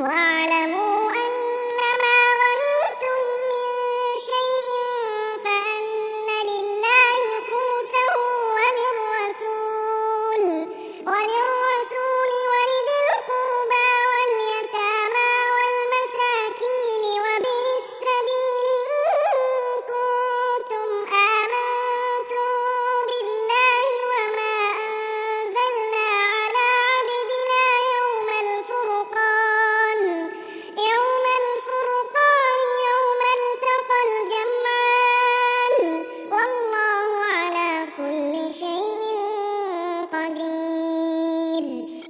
واعلموا أنما غنمتم من شيء فأن لله خمسه وللرسول ولذي القربى واليتامى والمساكين وابن السبيل إن كنتم آمنتم بالله وما أنزلنا على عبدنا يوم الفرقان يوم التقى الجمعان والله على كل شيء قدير.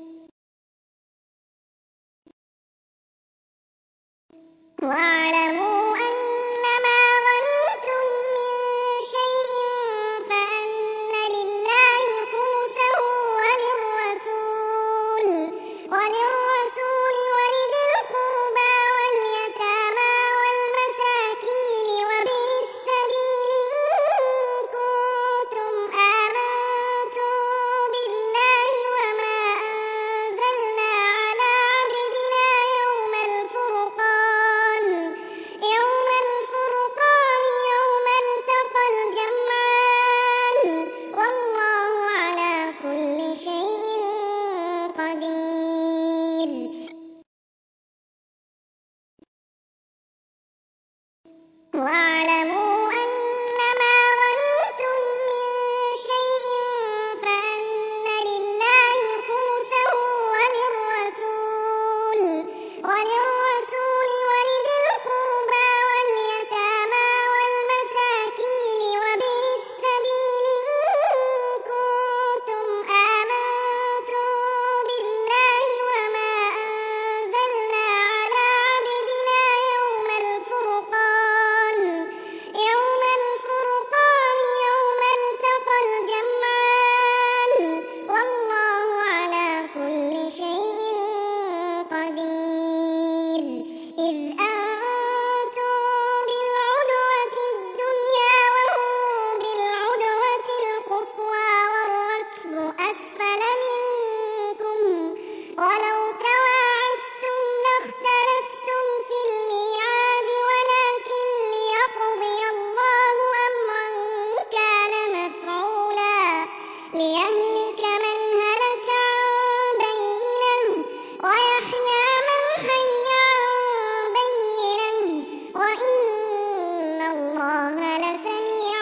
واعلموا أنما غنمتم من شيء فأن لله خمسه وللرسول ولذي القربى واليتامى والمساكين وابن السبيل إن كنتم آمنتم بالله وما أنزلنا على عبدنا يوم الفرقان يوم التقى الجمعان والله على كل شيء قدير. واعلموا أنما غنمتم من شيء فأن لله خمسه وللرسول ولذي القربى واليتامى والمساكين وابن السبيل إن كنتم آمنتم بالله وما أنزلنا على عبدنا يوم الفرقان يوم التقى الجمعان والله على كل شيء قدير. إذ أنتم بالعدوة الدنيا وهم بالعدوة القصوى والركب أسفل منكم ولو تواعدتم لاختلفتم في الميعاد ولكن ليقضي الله أمرا كان مفعولا ليهلك من هلك عن بينة ويحيى من حي عن بينة وإن الله لسميع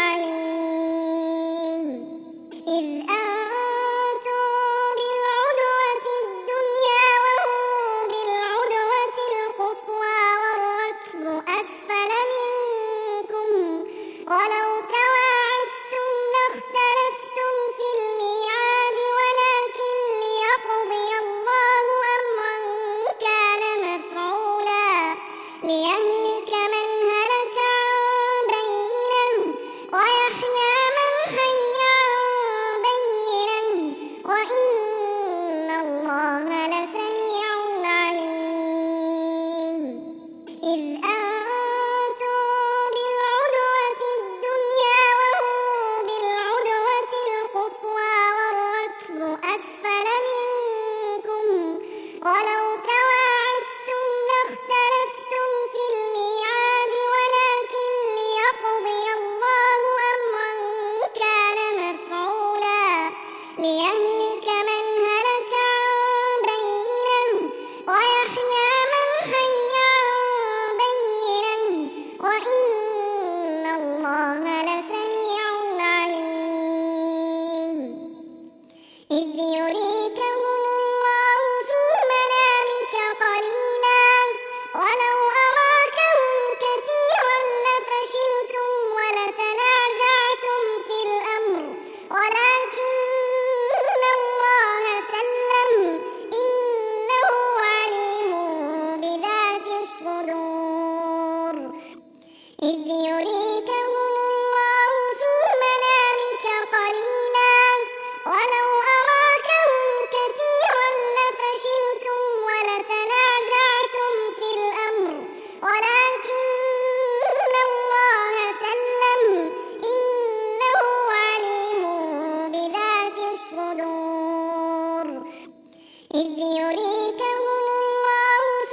عليم. إذ أنتم بالعدوة الدنيا وهم بالعدوة القصوى والركب أسفل منكم ولو تواعدتم لاختلفتم في الميعاد ولكن ليقضي الله أمرا كان مفعولا ليهلك من هلك عن بينة ويحيى من حي عن بينة وإن الله لسميع عليم. إذ أنتم بالعدوة الدنيا وهم بالعدوة القصوى والركب أسفل منكم ولو تواعدتم لاختلفتم في الميعاد ولكن ليقضي الله أمرا كان مفعولا ليهلك من هلك عن بينة ويحيى من حي عن بينة وإن الله لسميع عليم. إذ يريكهم الله في منامك قليلا ولو أراكهم كثيرا لفشلتم ولتنازعتم في الأمر ولكن الله سلم إنه عليم بذات الصدور. إذ يريكهم الله في منامك قليلا ولو أراكهم كثيرا لفشلتم ولتنازعتم في الأمر ولكن الله سلم إنه عليم بذات الصدور. إذ يريكهم الله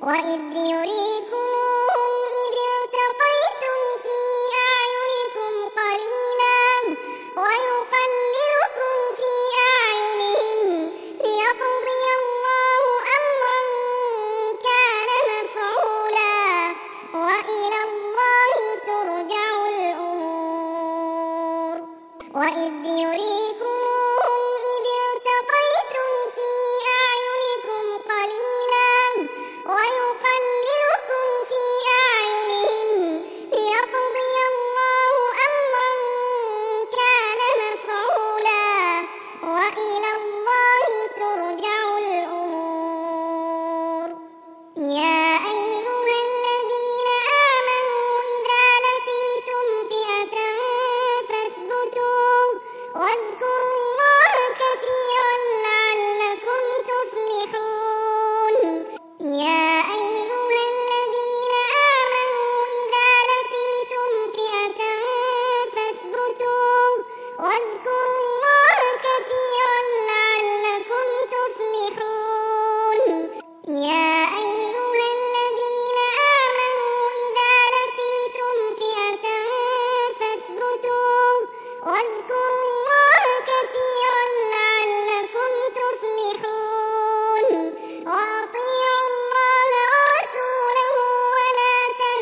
وإذ يريكموهم إذ التقيتم في أعينكم قليلا ويقللكم في أعينهم ليقضي الله أمرا كان مفعولا وإلى الله ترجع الأمور. وإذ يريكموهم إذ التقيتم في أعينكم قليلا ويقللكم في أعينهم ليقضي الله أمرا كان مفعولا وإلى الله ترجع الأمور. يا أيها الذين آمنوا إذا لقيتم فئة فاثبتوا واذكروا الله كثيرا لعلكم تفلحون. يا أيها الذين آمنوا إذا لقيتم فئة فاثبتوا واذكروا الله كثيرا لعلكم تفلحون. يا أيها الذين آمنوا إذا لقيتم فئة فاثبتوا واذكروا الله كثيرا لعلكم تفلحون. وأطيعوا الله ورسوله ولا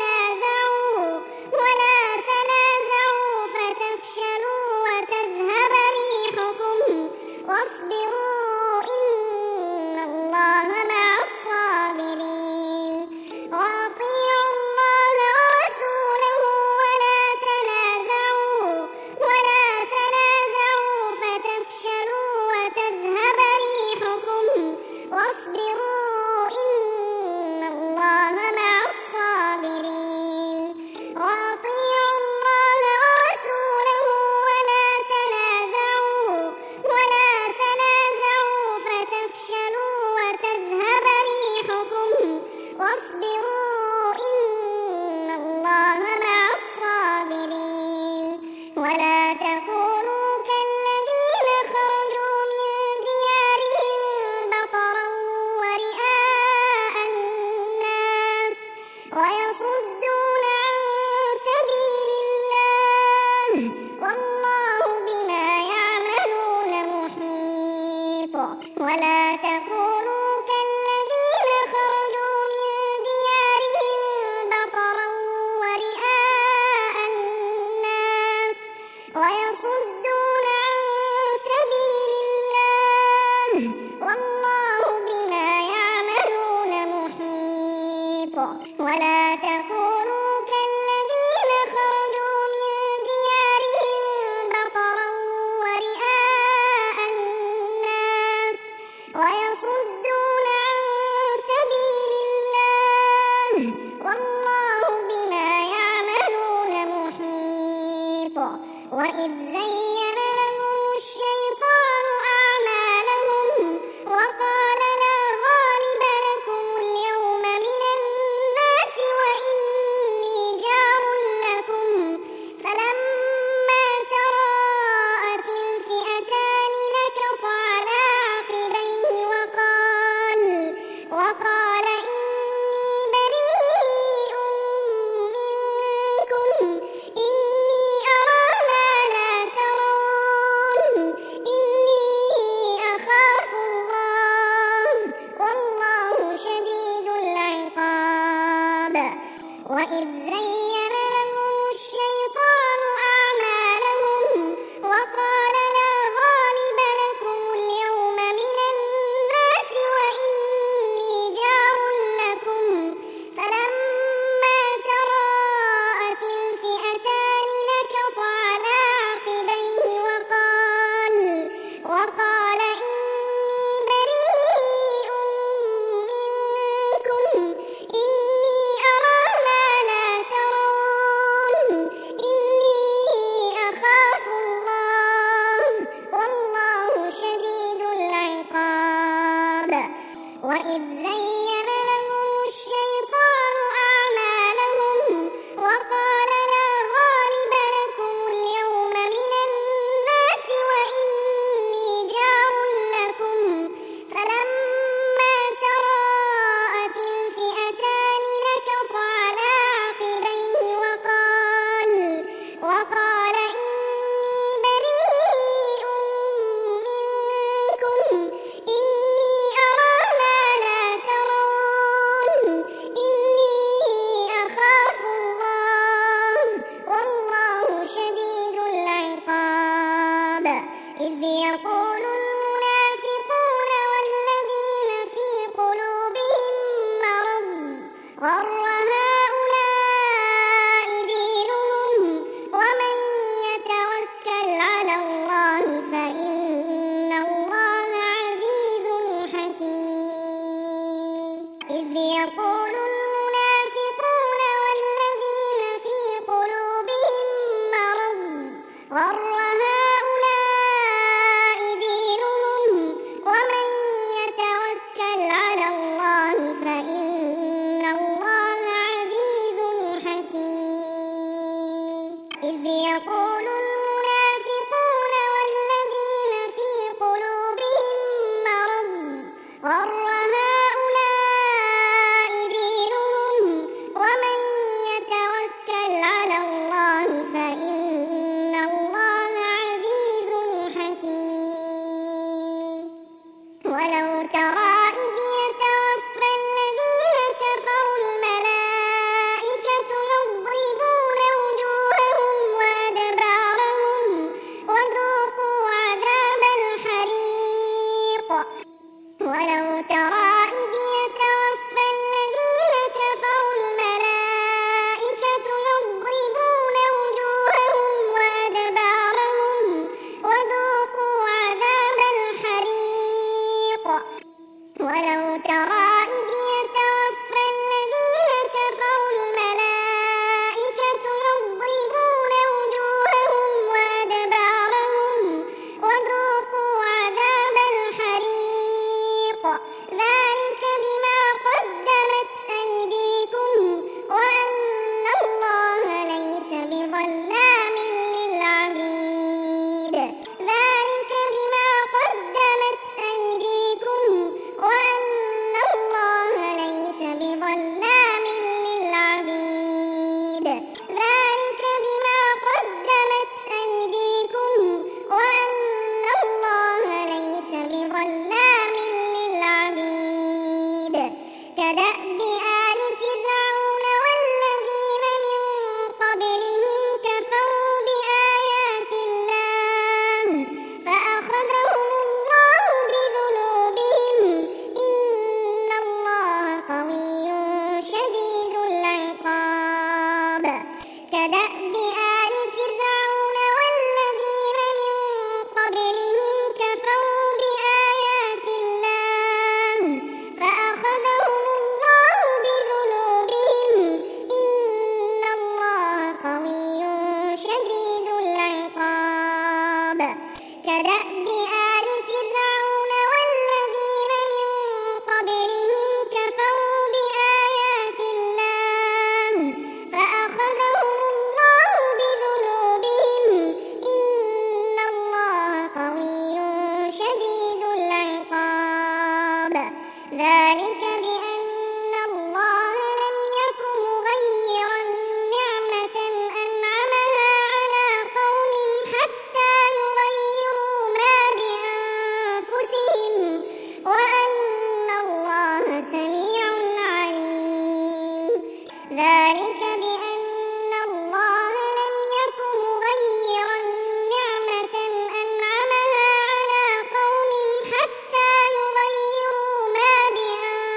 تنازعوا فتفشلوا وتذهب ريحكم واصبروا إن الله مع الصابرين. وأطيعوا الله ورسوله ولا تنازعوا فتفشلوا وتذهب ريحكم واصبروا إن الله مع الصابرين. وأطيعوا الله ورسوله ولا تنازعوا فتفشلوا وتذهب ريحكم واصبروا إن الله مع الصابرين. ولا تكونوا كالذين خرجوا من ديارهم بطرا ورئاء الناس ويصدون عن سبيل الله والله بما يعملون محيط. ولا تكونوا كالذين خرجوا من ديارهم بطرا ورئاء الناس ويصدون عن سبيل الله والله بما يعملون محيط. ولا تكونوا كالذين خرجوا من ديارهم بطرا ورئاء الناس ويصدون عن سبيل الله والله بما يعملون محيط. وإذ زين لهم الشيطان أعمالهم وقال لا غالب لكم اليوم من الناس وإني جار لكم فلما تراءت الفئتان نكص على عقبيه وقال إني بريء منكم إني أرى ما لا ترون إني أخاف الله والله شديد العقاب. وإذ زين لهم الشيطان أعمالهم وقال لا غالب لكم اليوم من الناس وإني جار لكم فلما تراءت الفئتان نكص على عقبيه وقال إني بريء منكم إني أرى ما لا ترون إني أخاف الله والله شديد العقاب. وإذ زين لهم الشيطان أعمالهم وقال لا غالب لكم اليوم من الناس وإني جار لكم فلما تراءت الفئتان إذ يقول المنافقون والذين في قلوبهم مرض غر هؤلاء دينهم ومن يتوكل على الله فإن الله عزيز حكيم إذ يقول المنافقون والذين في قلوبهم مرض غر هؤلاء دينهم ومن يتوكل على الله فإن الله عزيز حكيم ولو ترى إذ يتوفى الذين كفروا الملائكة يضربون وجوههم وأدبارهم وذوقوا عذاب الحريق ولو ترى إذ يتوفى الذين كفروا الملائكة يضربون وجوههم وأدبارهم وذوقوا عذاب الحريق ولو ترى إذ يتوفى الذين كفروا الملائكة يضربون وجوههم وأدبارهم وذوقوا عذاب الحريق ذلك بما قدمت أيديكم وأن الله ليس بظلام للعبيد ذلك بما قدمت أيديكم وأن الله ليس بظلام للعبيد ذلك بما قدمت أيديكم وأن الله ليس بظلام للعبيد كدأب آل فرعون والذين من قبلهم كفروا بآيات الله فأخذهم الله بذنوبهم إن الله قوي شديد العقاب كدأب آل فرعون والذين من قبلهم كفروا بآيات الله فأخذهم الله بذنوبهم إن الله قوي شديد العقاب كدأب آل فرعون والذين من قبلهم كفروا بآيات الله فأخذهم الله بذنوبهم إن الله قوي شديد العقاب ذلك بأن الله لم يك مغيرا نعمة أنعمها على قوم حتى يغيروا ما بأنفسهم وأن الله سميع عليم ذلك بأن الله لم يك مغيرا نعمة أنعمها على قوم حتى يغيروا ما بأنفسهم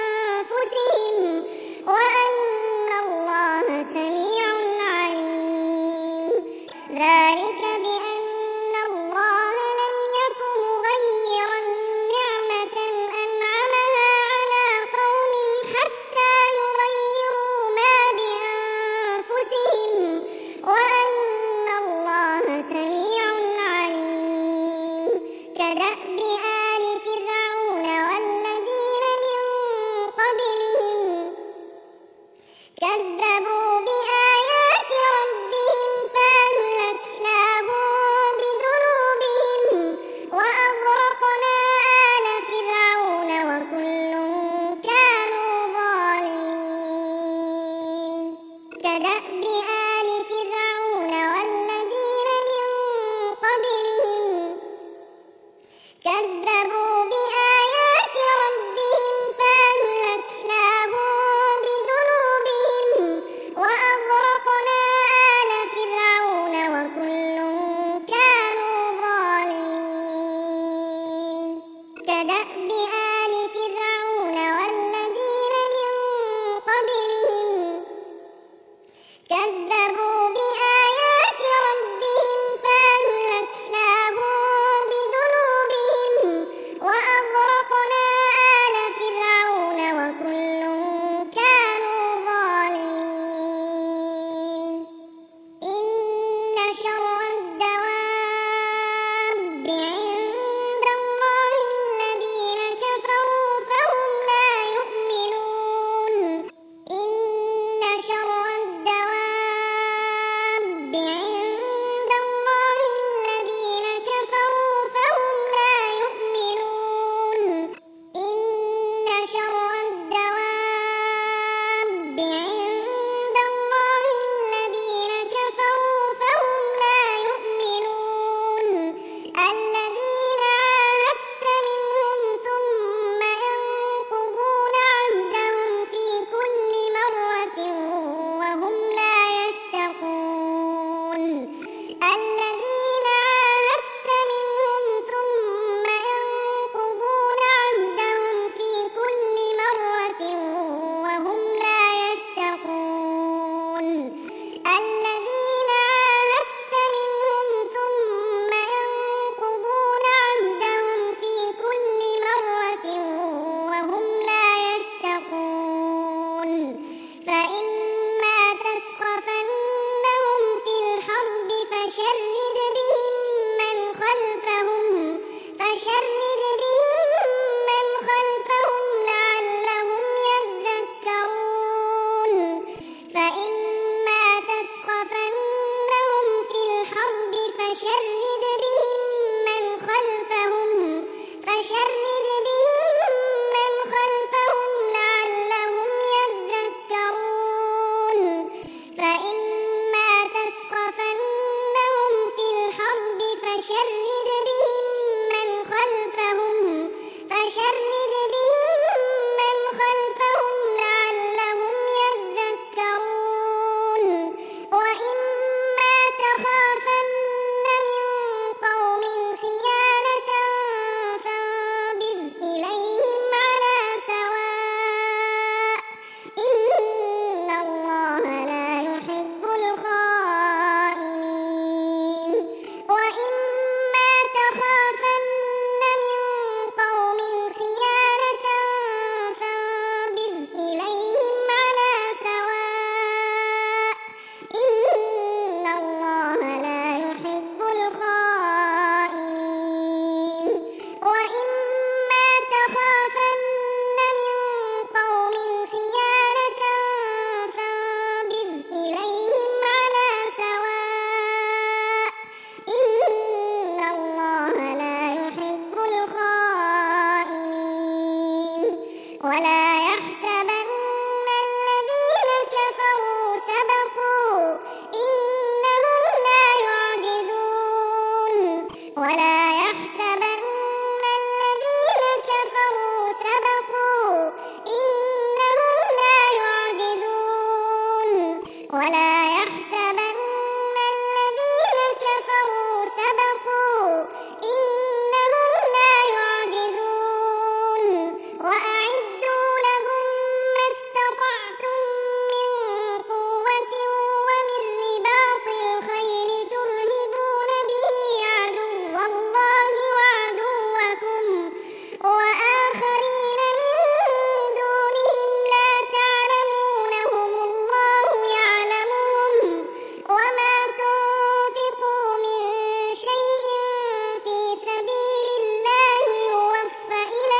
ولا يحسبن الذين كفروا سبقوا إنهم لا يعجزون ولا يحسبن الذين كفروا سبقوا إنهم لا يعجزون ولا يحسبن الذين كفروا سبقوا إنهم لا يعجزون وأعدوا لهم ما استطعتم من قوة ومن رباط الخيل ترهبون به عدو الله وعدوكم وآخرين من دونهم لا تعلمونهم الله يعلمهم وما تنفقوا من شيء في سبيل الله يوفى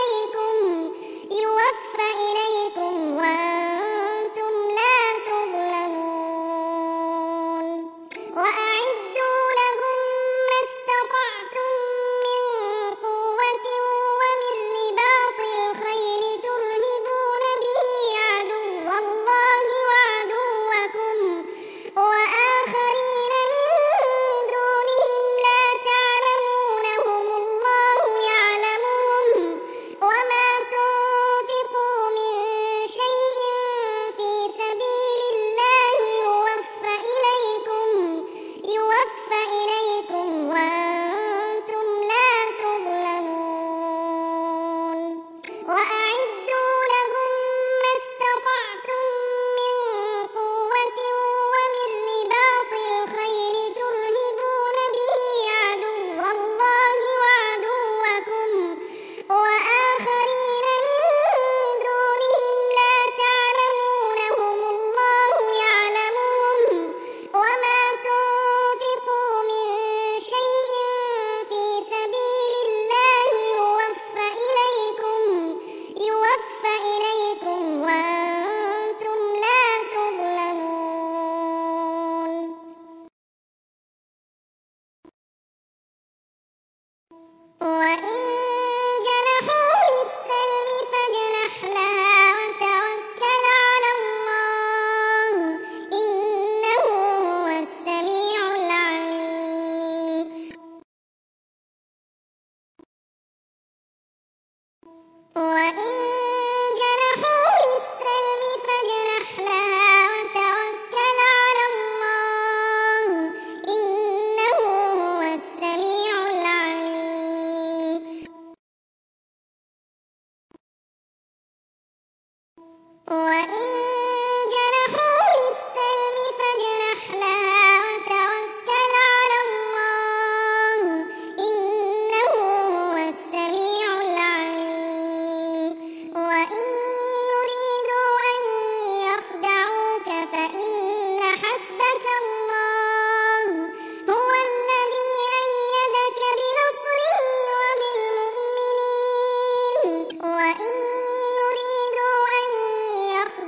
إليكم وأنتم لا تظلمون وأعدوا لهم ما استطعتم من قوة ومن رباط الخيل ترهبون به عدو الله وعدوكم وآخرين من دونهم لا تعلمونهم الله يعلمهم وما تنفقوا من شيء في سبيل الله يوفى إليكم وأنتم لا تظلمون وأعدوا لهم ما استطعتم من قوة ومن رباط الخيل ترهبون به عدو الله وعدوكم وآخرين من دونهم لا تعلمونهم الله يعلمهم وما تنفقوا من شيء في سبيل الله يوفى إليكم وأنتم لا تظلمون وإن جنحوا للسلم فاجنح لها وتوكل على الله إنه هو السميع العليم وإن جنحوا للسلم فاجنح لها وتوكل على الله إنه هو السميع العليم وإن جنحوا للسلم فاجنح لها وتوكل على الله إنه هو السميع العليم وإن يريدوا أن يخدعوك فإن حسبك الله هو الذي أيدك بنصره وبالمؤمنين وإن يريدوا أن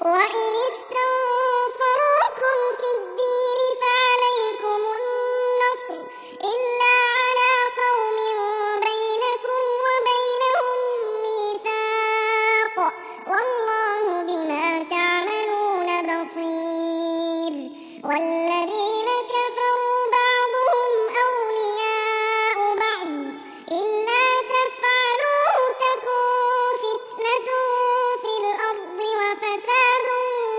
وإن استنصروكم في الدين فعليكم النصر إلا على قوم بينكم وبينهم ميثاق والله بما تعملون بصير. والذين كفروا بعضهم أولياء بعض إلا تفعلوا تكن فتنة في الأرض وفساد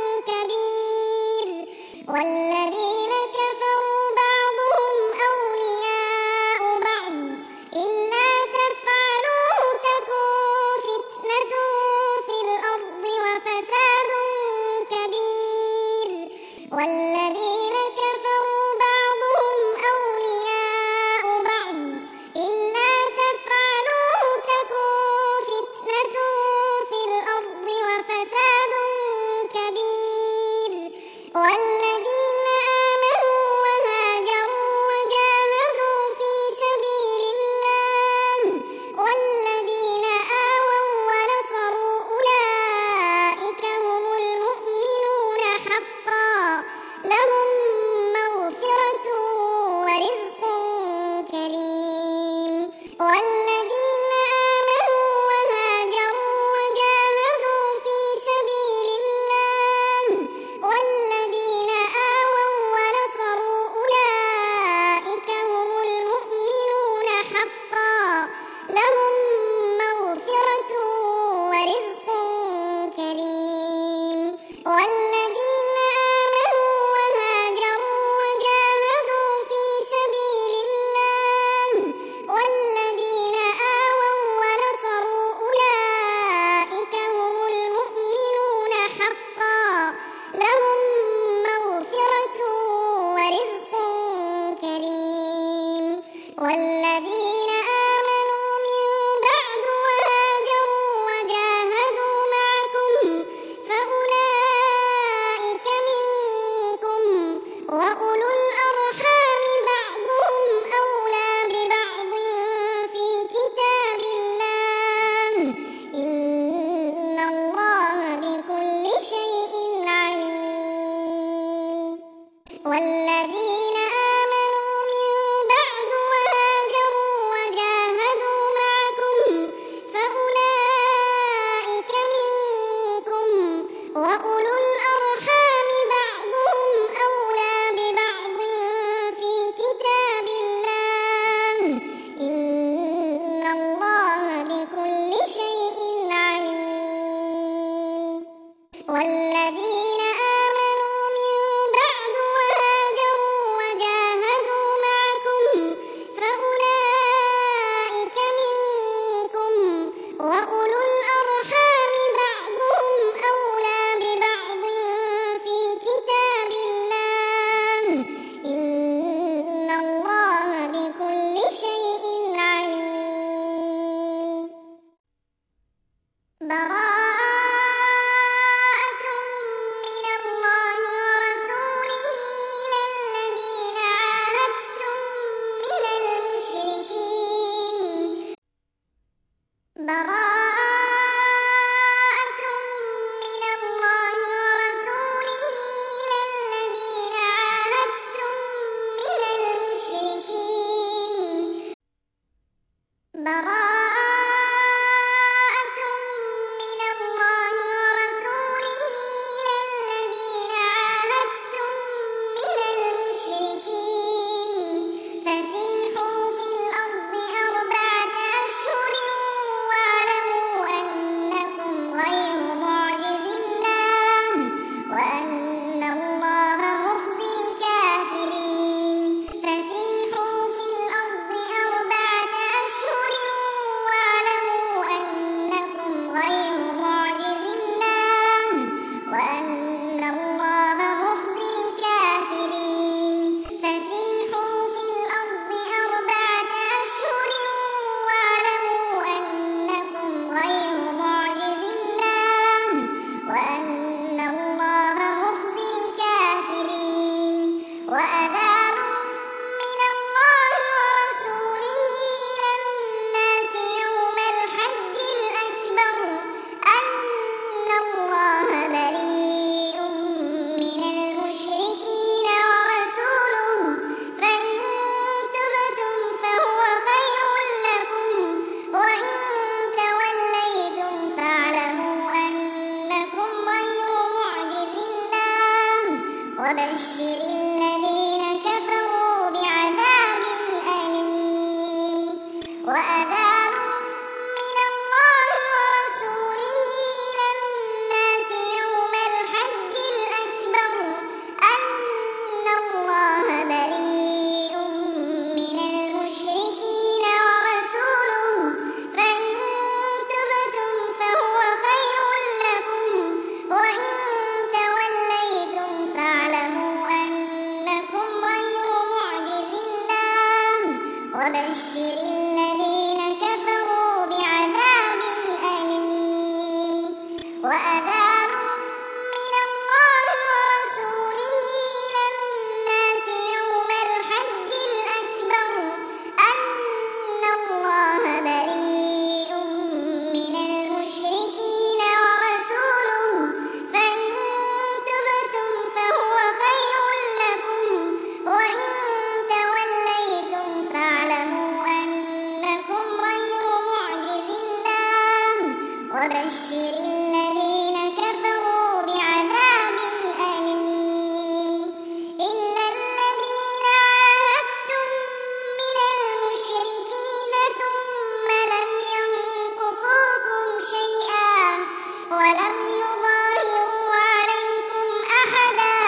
وبشر الذين كفروا بعذاب أليم وأذان من الله ورسوله إلى الناس يوم الحج الأكبر أن الله بريء من المشركين ورسوله فإن تبتم فهو خير لكم وإن توليتم فاعلموا أنكم غير معجز الله وبشر الذين كفروا بعذاب أليم وأذان من الله ورسوله إلى الناس يوم الحج الأكبر أن الله بريء من المشركين ورسوله فإن تبتم فهو خير لكم وإن توليتم فاعلموا أنكم غير معجز الله وبشر الذين كفروا بعذاب أليم إلا الذين عاهدتم من المشركين ثم لم ينقصوكم شيئا ولم يظاهروا عليكم أحدا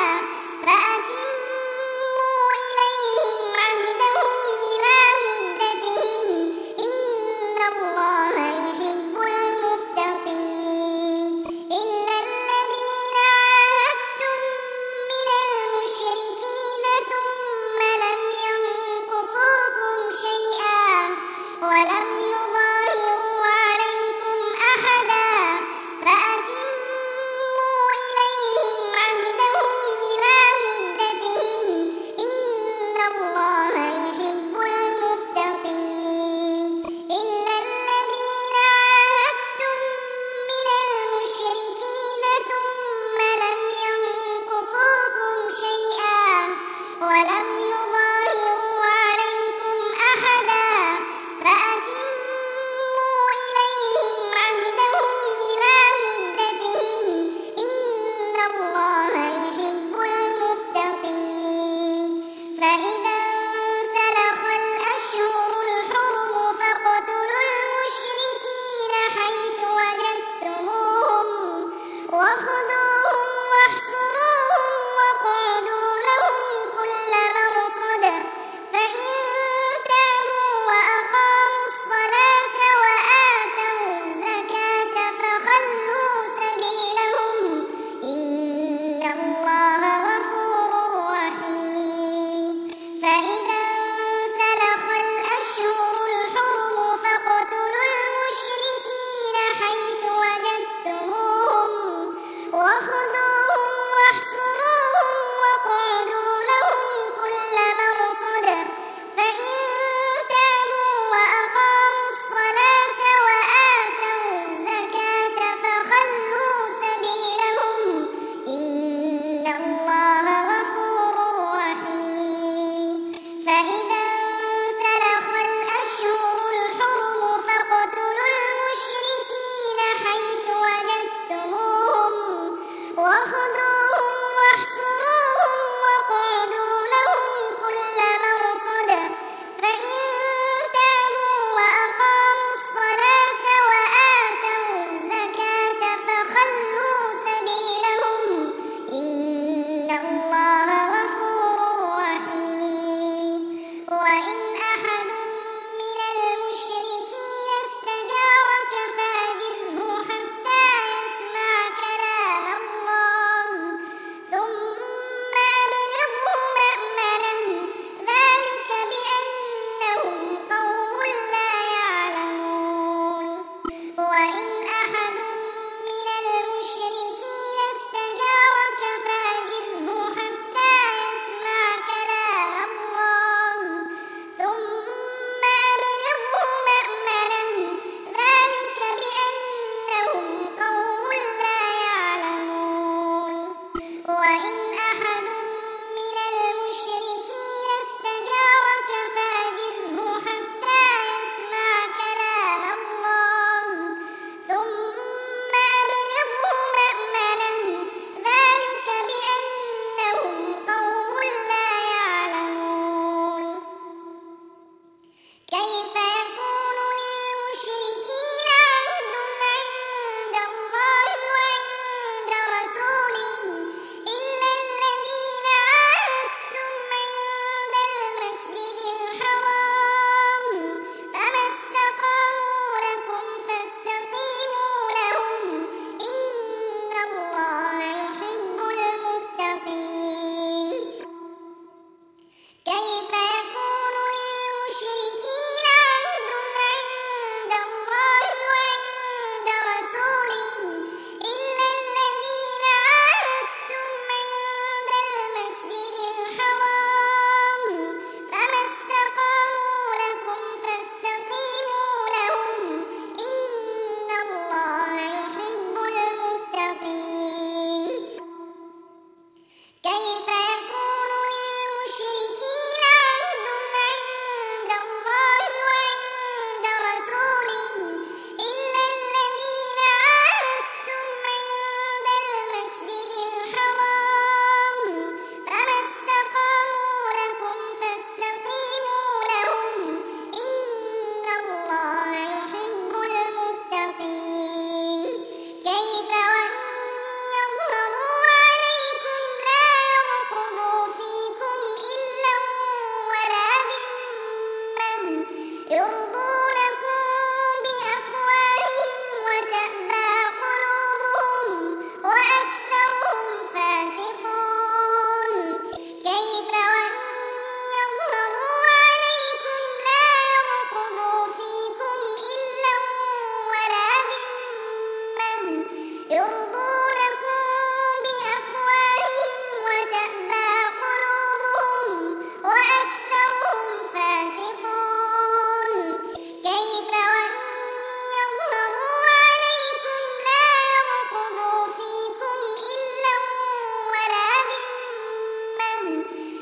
فأتموا إليهم عهدهم إلى مدتهم إن الله يحب المتقين إلا الذين عاهدتم من المشركين ثم لم ينقصوكم شيئا ولم يظاهروا عليكم أحدا فأتموا إليهم عهدهم إلى مدتهم إن الله يحب المتقين إلا الذين عاهدتم من المشركين ثم لم ينقصوكم شيئا ولم يظاهروا عليكم أحدا فأتموا إليهم عهدهم إلى مدتهم إن الله يحب المتقين فإذا انسلخ الأشهر الحرم فاقتلوا المشركين حيث وجدتموهم وخذوهم واحصروهم واقعدوا لهم كل مرصد فإن تابوا وأقاموا الصلاة وآتوا الزكاة فخلوا سبيلهم إن الله غفور رحيم فإذا انسلخ الأشهر الحرم فاقتلوا المشركين حيث وجدتموهم وخذوهم واحصروهم واقعدوا لهم كل مرصد فإن تابوا وأقاموا الصلاة وآتوا الزكاة فخلوا سبيلهم إن الله غفور رحيم فإذا انسلخ الأشهر الحرم فاقتلوا المشركين حيث وجدتموهم وخذوهم واحصروهم واقعدوا لهم كل مرصد فإن تابوا وأقاموا الصلاة وآتوا الزكاة فخلوا سبيلهم إن الله غفور رحيم وإن أحد من المشركين استجارك فأجره حتى يسمع كلام الله ثم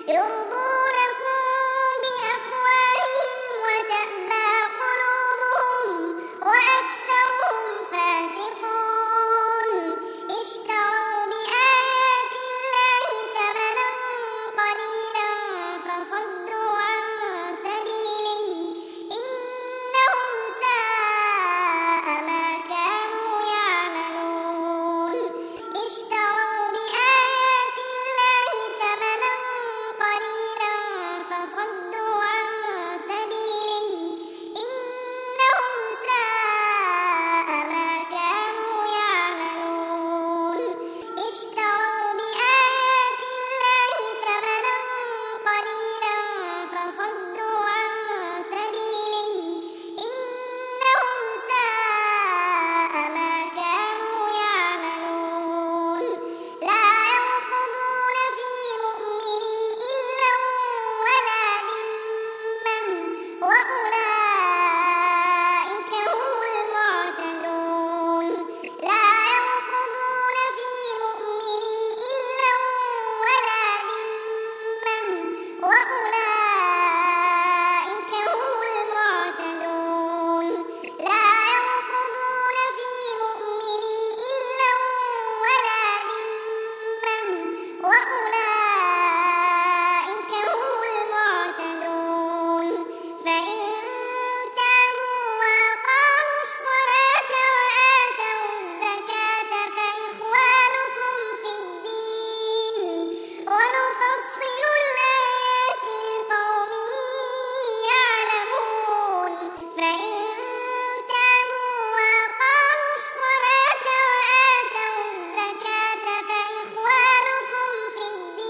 يرضونكم بأفواههم وتأبى قلوبهم وأكثرهم فاسقون اشتروا بآيات الله ثمنا قليلا فصدوا عن سبيله إنهم ساء ما كانوا يعملون اشتروا بآيات الله ثمنا قليلا فصدوا عن سبيله إنهم ساء ما كانوا يعملون اشتروا بآيات الله ثمنا قليلا فصدوا عن سبيله إنهم ساء ما كانوا يعملون لا يرقبون في مؤمن إلا ولا ذمة وأولئك هم المعتدون لا يرقبون في مؤمن إلا ولا ذمة وأولئك هم المعتدون لا يرقبون في مؤمن إلا ولا ذمة وأولئك هم المعتدون فإن تابوا وأقاموا الصلاة وآتوا الزكاة فإخوانكم في الدين ونفصل الآيات لقوم يعلمون فإن تابوا وأقاموا الصلاة وآتوا الزكاة فإخوانكم في الدين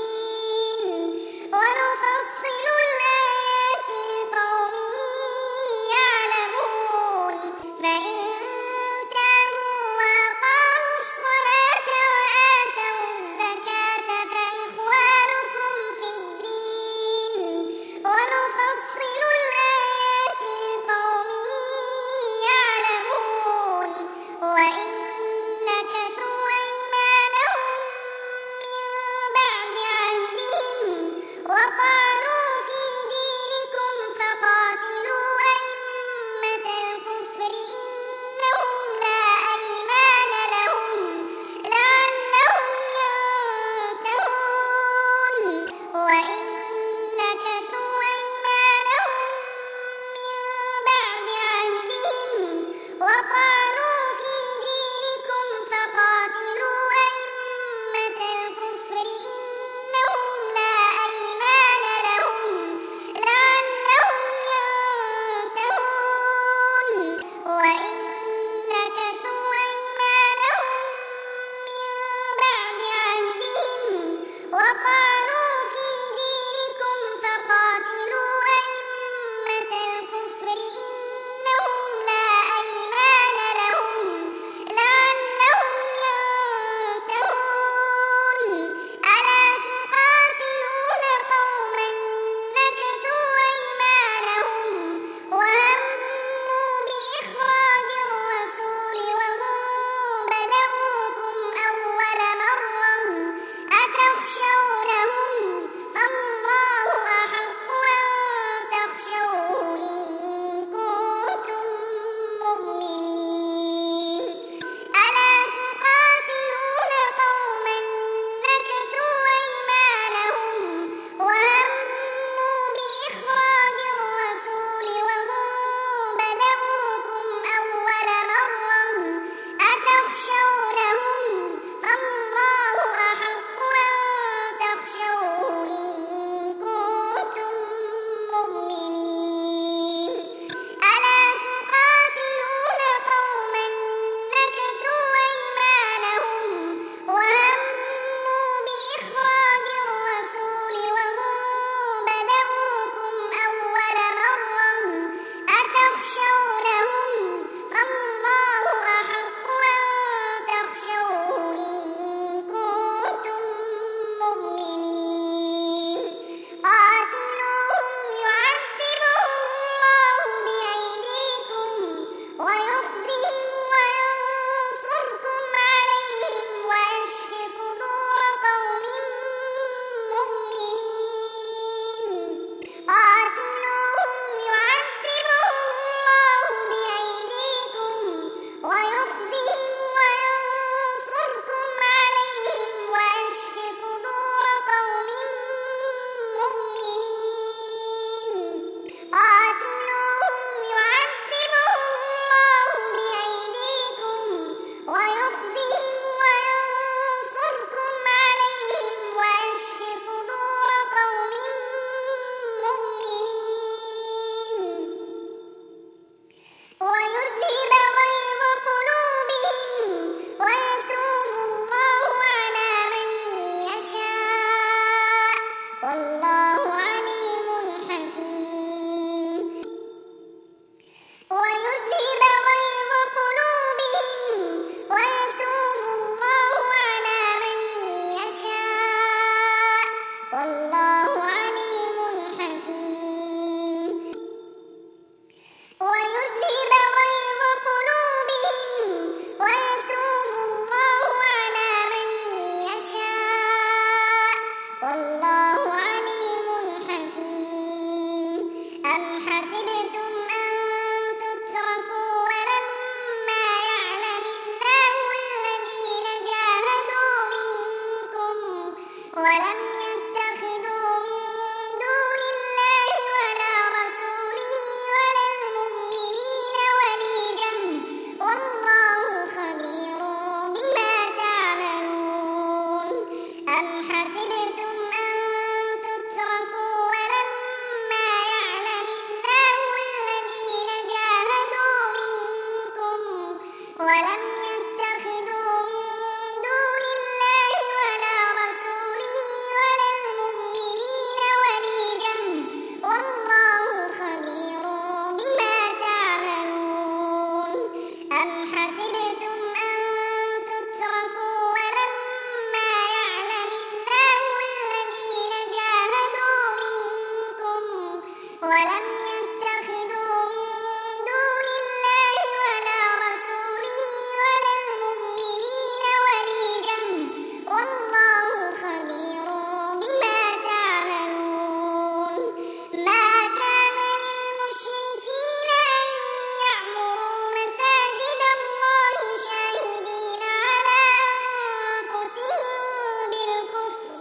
ولم يتخذوا من دون الله ولا رسوله ولا المؤمنين وليجا والله خبير بما تعملون أم حسبتم أن تتركوا ولما يعلم الله الذين جاهدوا منكم ولم يتخذوا من دون الله ولا رسوله ولا المؤمنين وليجا والله خبير بما تعملون أم حسبتم أن تتركوا ولما يعلم الله الذين جاهدوا منكم ولم يتخذوا من دون الله ولا رسوله ولا المؤمنين وليجا والله خبير بما تعملون ما كان للمشركين أن يعمروا مساجد الله شاهدين على أنفسهم بالكفر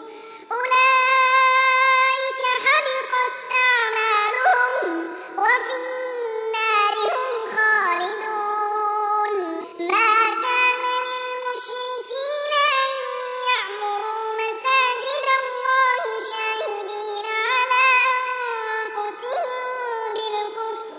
أولئك حبطت أعمالهم وفي النار هم خالدون ما كان للمشركين أن يعمروا مساجد الله شاهدين على أنفسهم بالكفر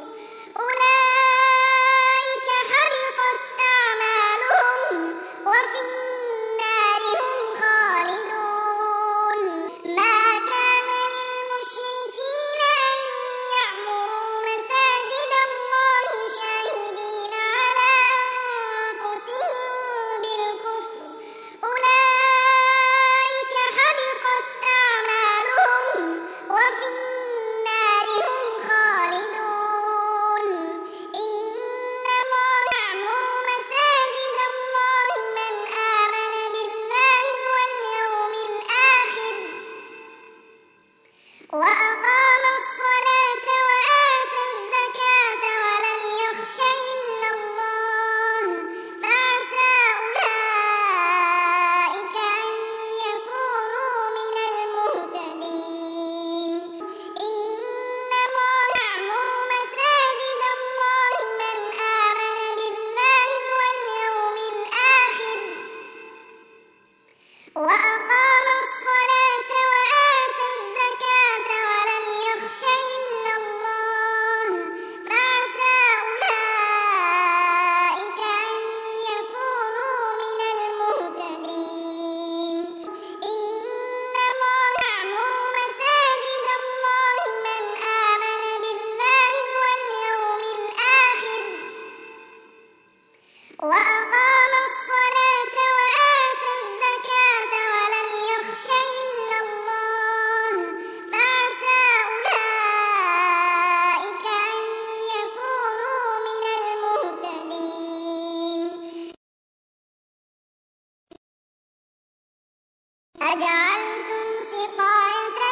أولئك حبطت أعمالهم وفي النار هم خالدون ما كان للمشركين أن يعمروا مساجد الله شاهدين على أنفسهم بالكفر أولئك حبطت أعمالهم وفي النار هم خالدون إنما يعمر مساجد الله من آمن بالله واليوم الآخر وأقام الصلاة وآتى الزكاة ولم يخش إلا الله فعسى أولئك أن يكونوا من المهتدين إنما يعمر مساجد الله من آمن بالله واليوم الآخر وأقام الصلاة وآتى الزكاة ولم يخش إلا الله فعسى أولئك أن يكونوا من المهتدين إنما يعمر مساجد الله من آمن بالله واليوم الآخر وأقام الصلاة وآتى الزكاة ولم يخش إلا الله فعسى أولئك أن يكونوا من المهتدين أجعلتم سقاية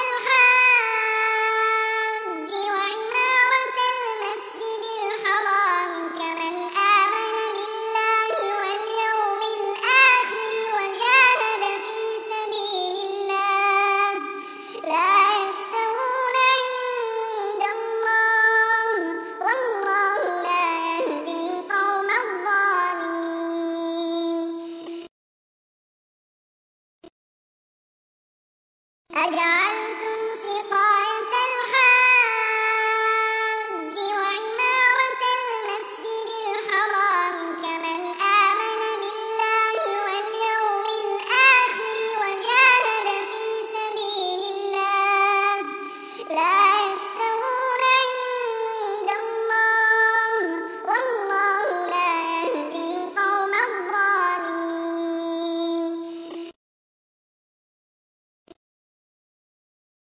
الحاج وعمارة المسجد الحرام كمن آمن بالله واليوم الآخر وجاهد في سبيل الله لا يستوون عند الله والله لا يهدي القوم الظالمين أجعلتم سقاية الحاج وعمارة المسجد الحرام كمن آمن بالله واليوم الآخر وجاهد في سبيل الله لا يستوون عند الله والله لا يهدي القوم الظالمين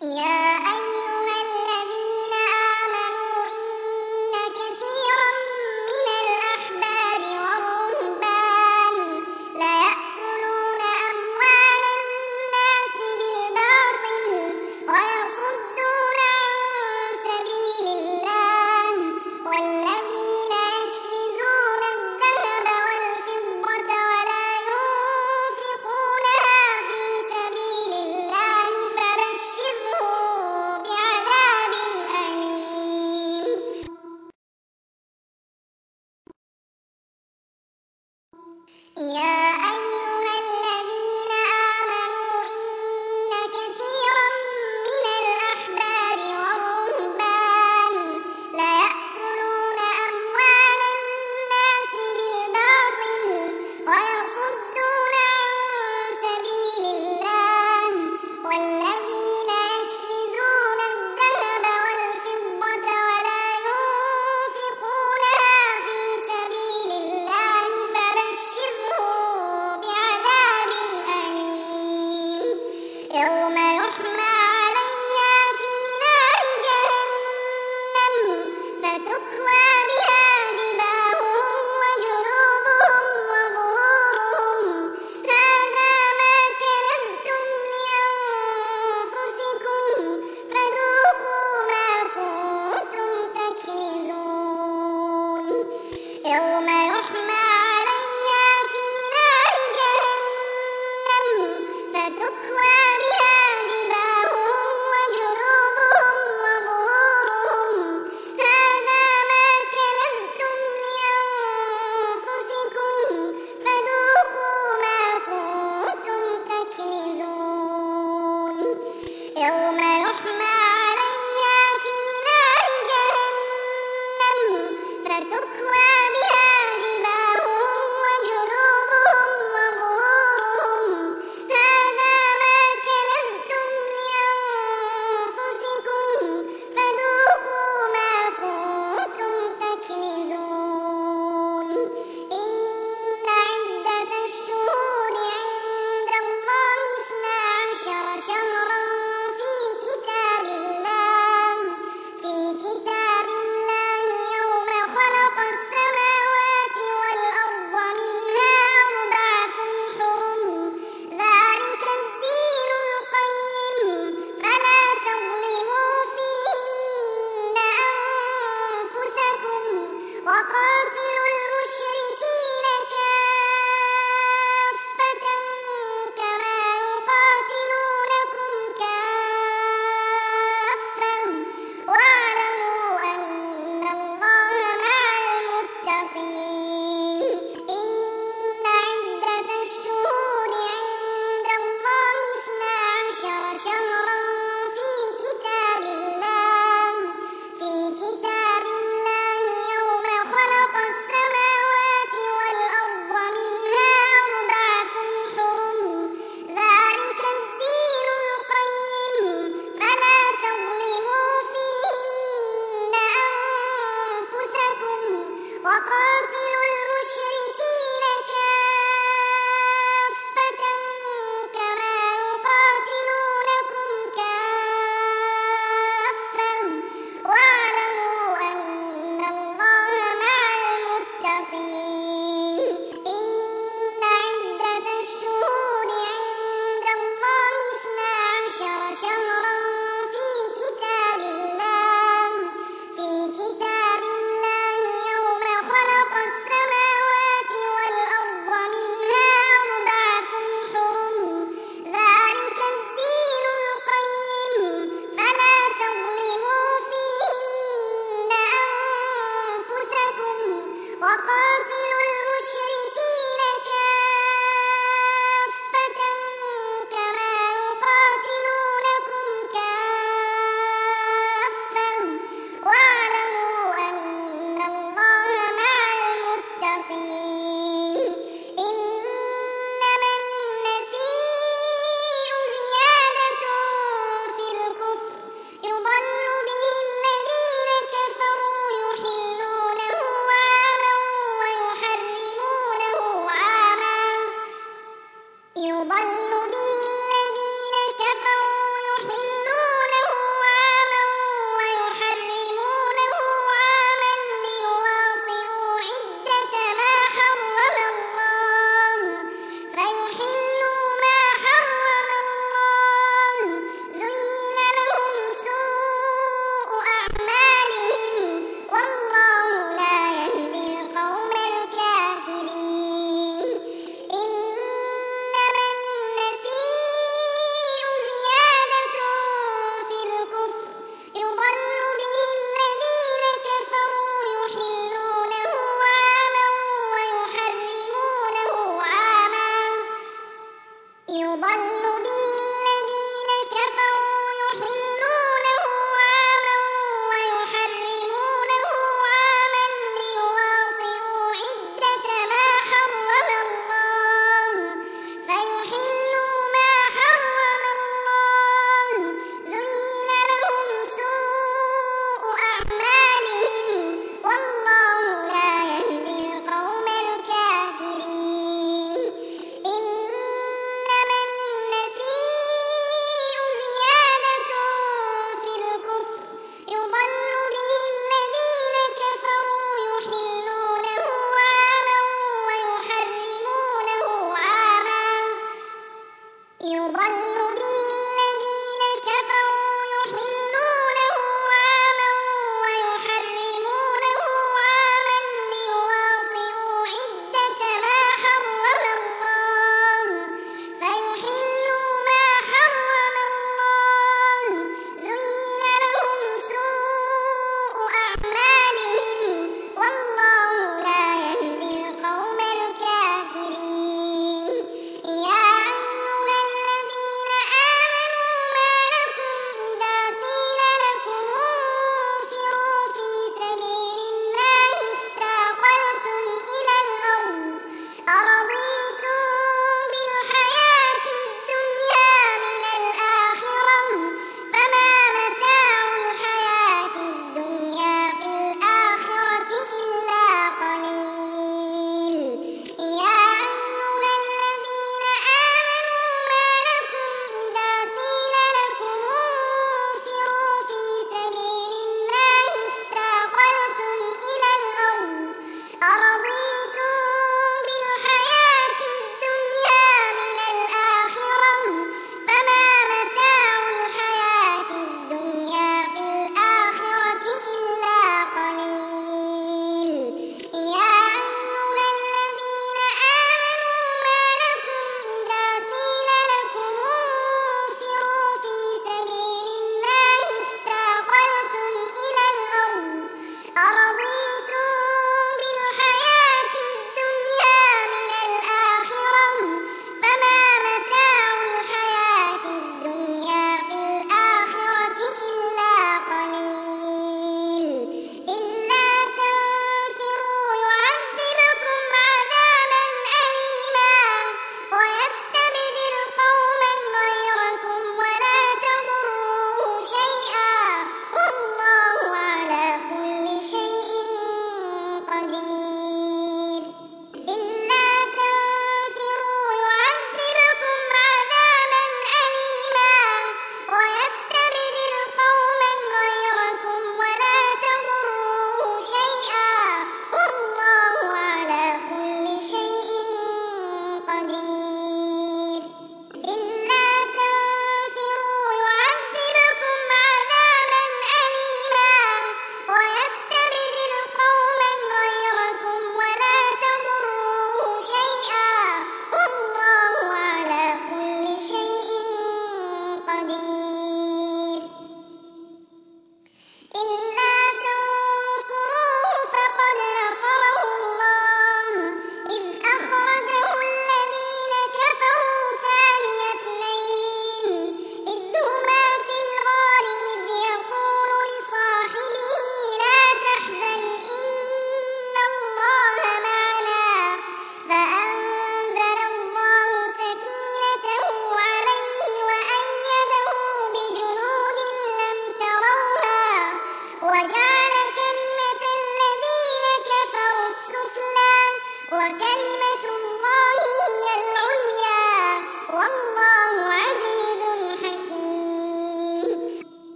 يا أيها الذين آمنوا إن كثيرا من الأحبار والرهبان ليأكلون أموال الناس بالباطل ويصدون عن سبيل الله والذين يكنزون الذهب والفضة ولا ينفقونها في سبيل الله فبشرهم بعذاب أليم. يا أيها الذين آمنوا إن كثيرا من الأحبار والرهبان ليأكلون أموال الناس بالباطل ويصدون عن سبيل الله والذين يكنزون الذهب والفضة ولا ينفقونها في سبيل الله فبشرهم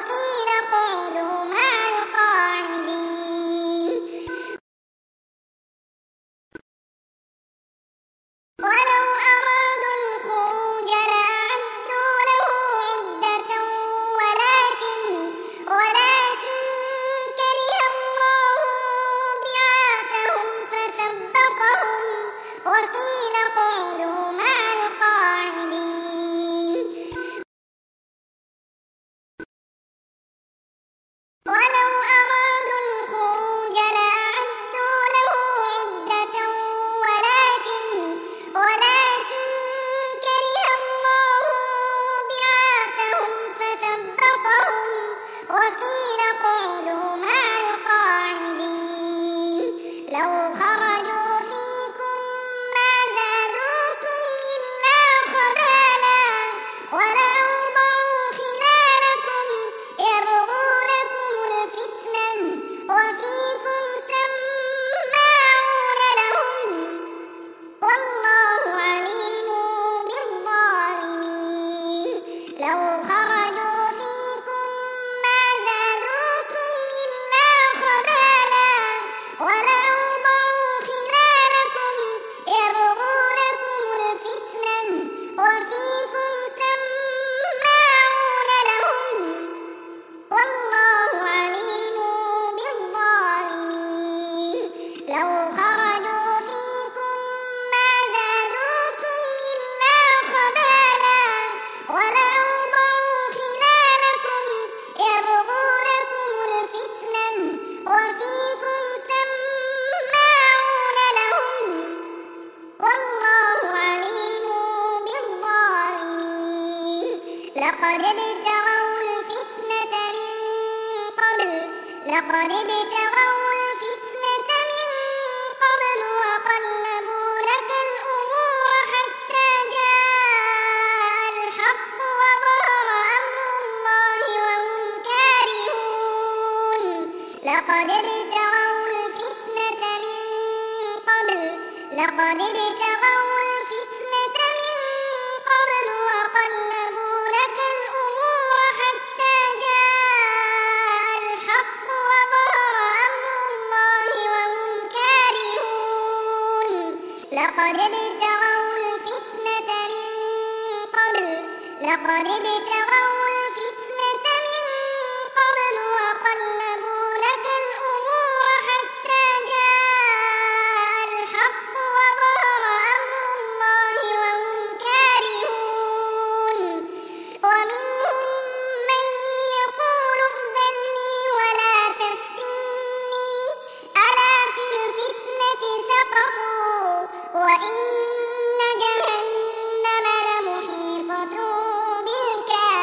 وقيل اقعدوا مع القاعدين ولو أرادوا الخروج لأعدوا له عدة ولكن كره الله بعاثهم فثبطهم وقيل اقعدوا مع القاعدين ولو أرادوا الخروج لأعدوا له عدة ولكن كره الله بعاثهم فثبطهم وقيل اقعدوا مع القاعدين لو خرجوا فيكم ما زادوكم إلا خبالا ولأوضعوا خلالكم يبغونكم الفتنة وفيكم سماعون لهم والله عليم بالظالمين لو خرجوا فيكم ما زادوكم إلا خبالا ولأوضعوا خلالكم يبغونكم الفتنة وفيكم سماعون لهم والله عليم بالظالمين لو خرجوا فيكم ما زادوكم إلا خبالا ولأوضعوا خلالكم يبغونكم الفتنة وفيكم سماعون لهم والله عليم بالظالمين لقد ابتغوا الفتنة من قبل وقلبوا لك الأمور حتى جاء الحق وظهر أمر الله وهم كارهون لقد ابتغوا الفتنة من قبل وقلبوا لك الأمور حتى جاء الحق وظهر أمر الله وهم كارهون لقد ابتغوا الفتنة من قبل وقلبوا لك الأمور حتى جاء الحق وظهر أمر الله وهم كارهون ومنهم من يقول ائذن لي ولا تفتني ألا في الفتنة سقطوا وإن جهنم لمحيطة بالكافرين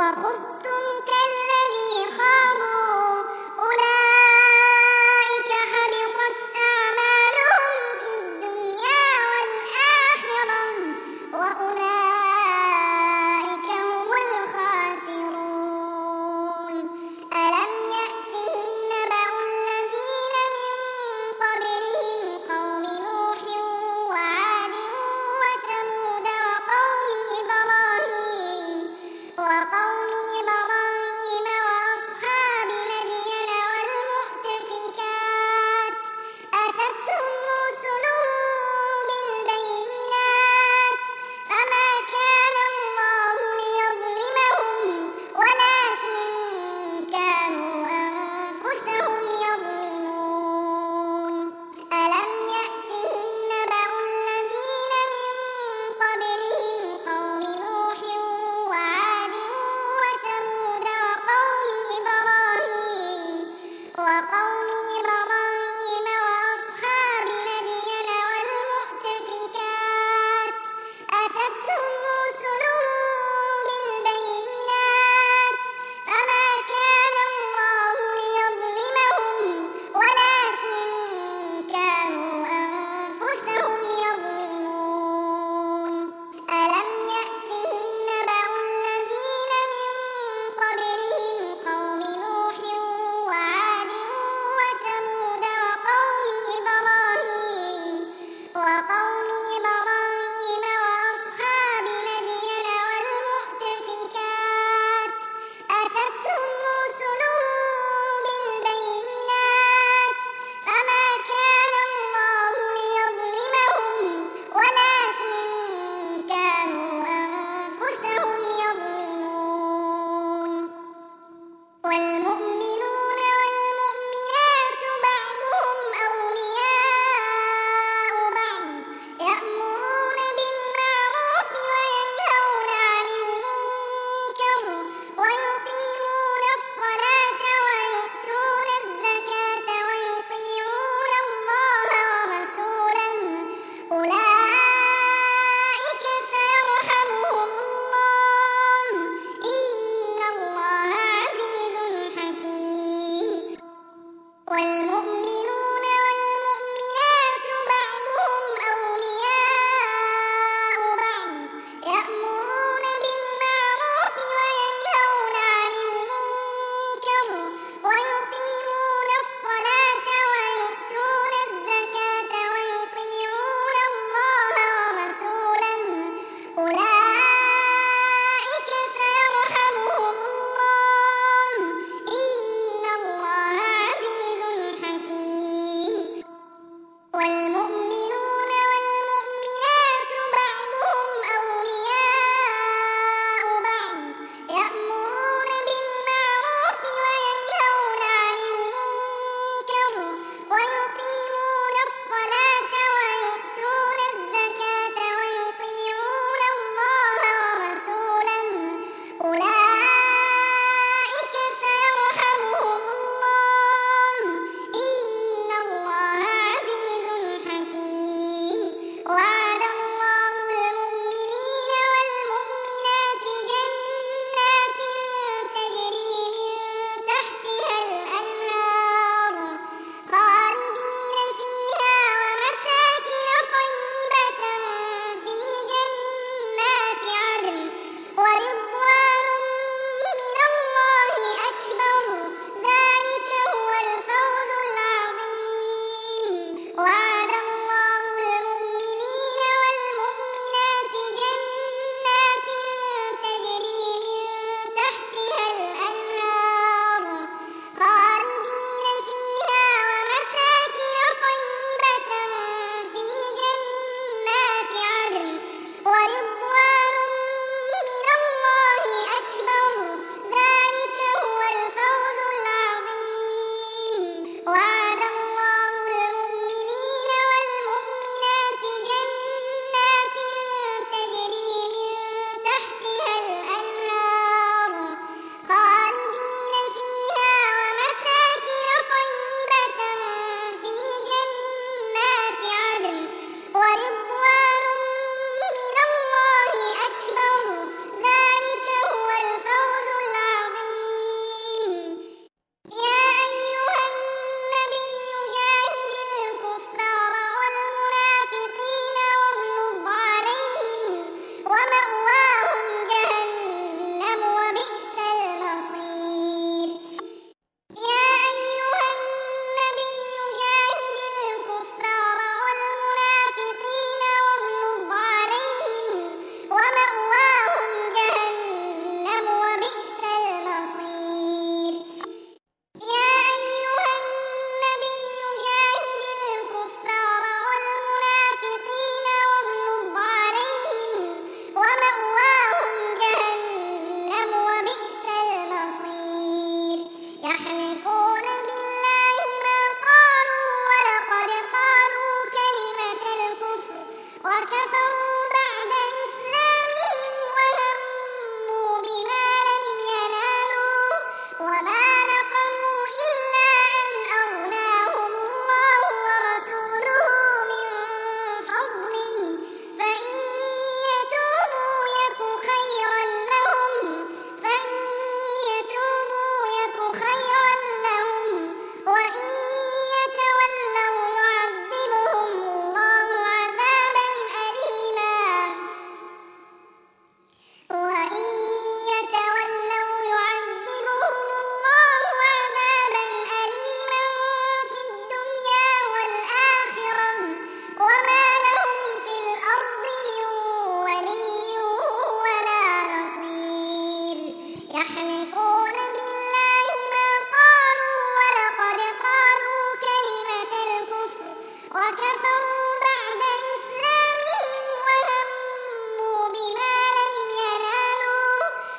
وخذتم كالذي خاضوا أولئك حبطت أعمالهم في الدنيا والآخرة وأولئك هم الخاسرون ألم يأتهم نبأ الذين من قبلهم قوم نوح وعاد وثمود وقوم إبراهيم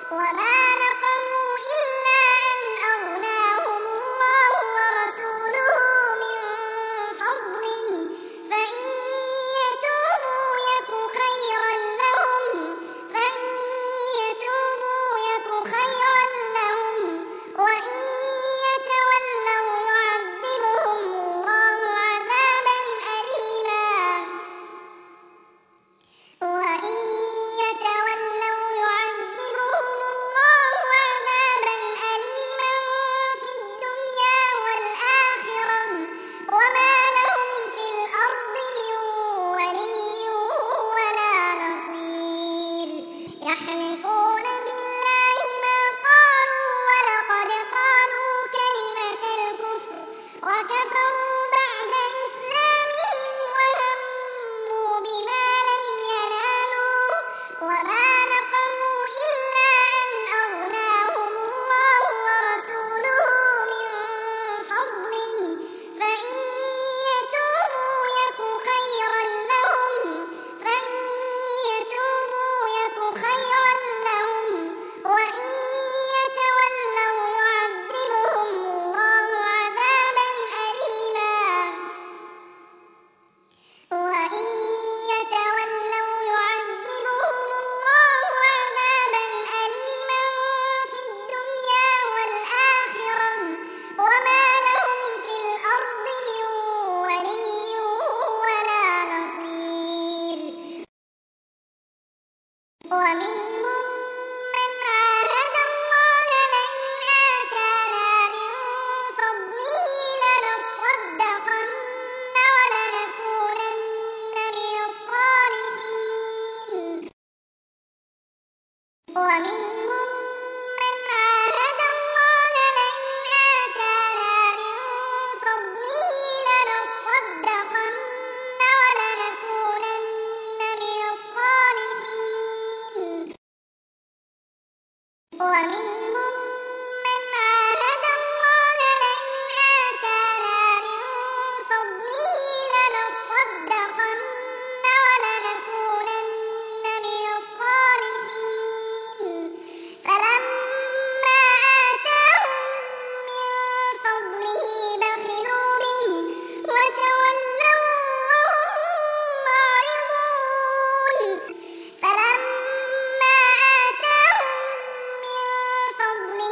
وما نقموا إلا أن أغناهم الله ورسوله من فضله فإن يتوبوا يك خيرا لهم وإن يتولوا يعذبهم الله عذابا أليما في الدنيا والآخرة وما لهم في الأرض من ولي ولا نصير يحلفون بالله ما قالوا ولقد قالوا كلمة الكفر وكفروا بعد إسلامهم وهموا بما لم ينالوا وما نقموا إلا أن أغناهم الله ورسوله من فضله فإن يتوبوا يك خيرا لهم وإن يتولوا يعذبهم الله عذابا أليما في الدنيا والآخرة وما لهم في الأرض من ولي ولا نصير ومنهم من عاهد الله لئن آتانا من فضله لنصدقن ولنكونن من الصالحين ومنهم من عاهد الله لئن آتانا من فضله لنصدقن ولنكونن من الصالحين ومنهم من عاهد الله لئن آتانا من فضله لنصدقن ولنكونن من الصالحين فلما آتاهم من فضله بخلوا به وتولوا وهم معرضون فلما آتاهم من فضله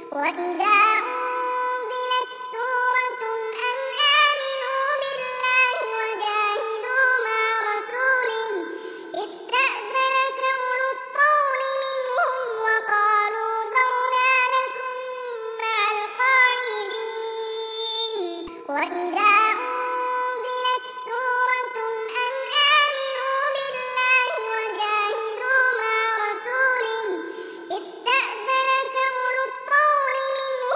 وإذا أنزلت سورة أن آمنوا بالله وجاهدوا مع رسوله استأذنك أولو الطول منهم وقالوا ذرنا نكن مع القاعدين وإذا أنزلت سورة أن آمنوا بالله وجاهدوا مع رسوله استأذنك أولو الطول منهم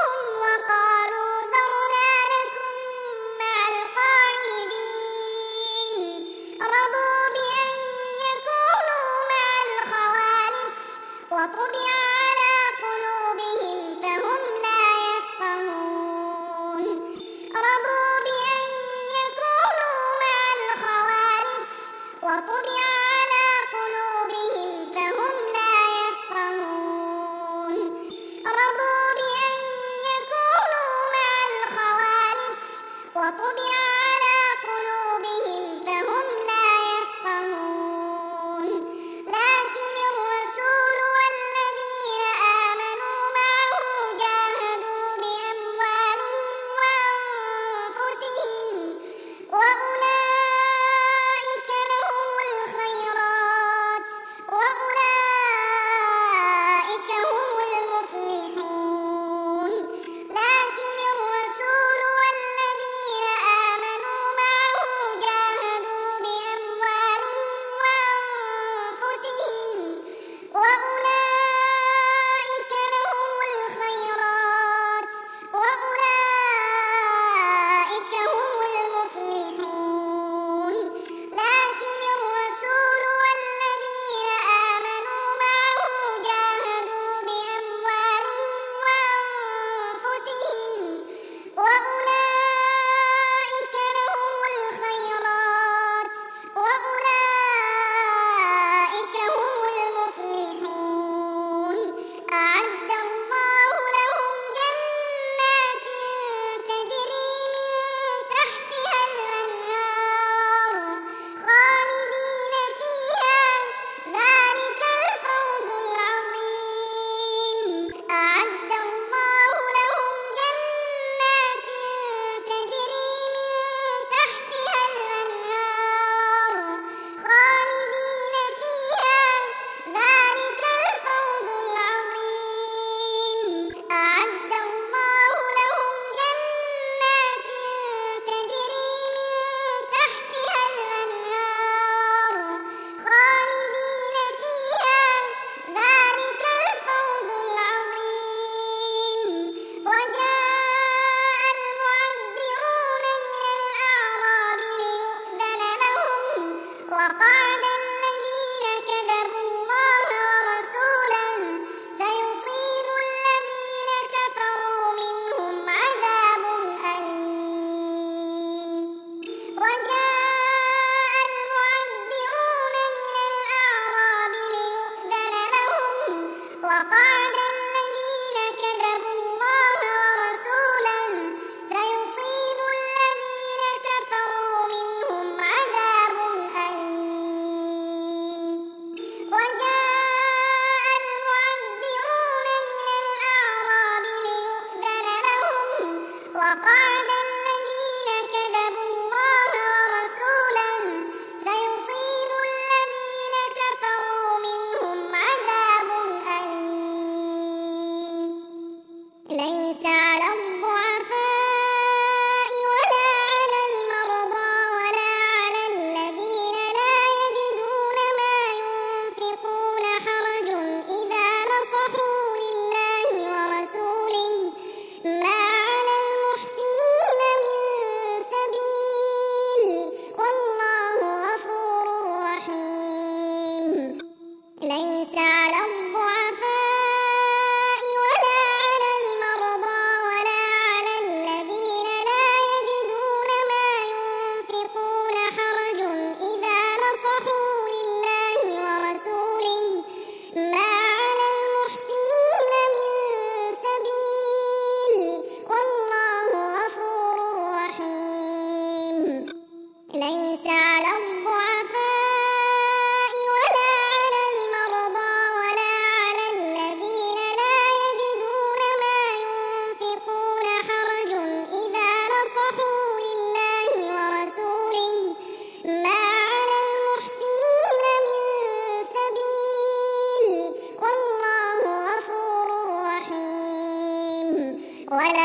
ولقد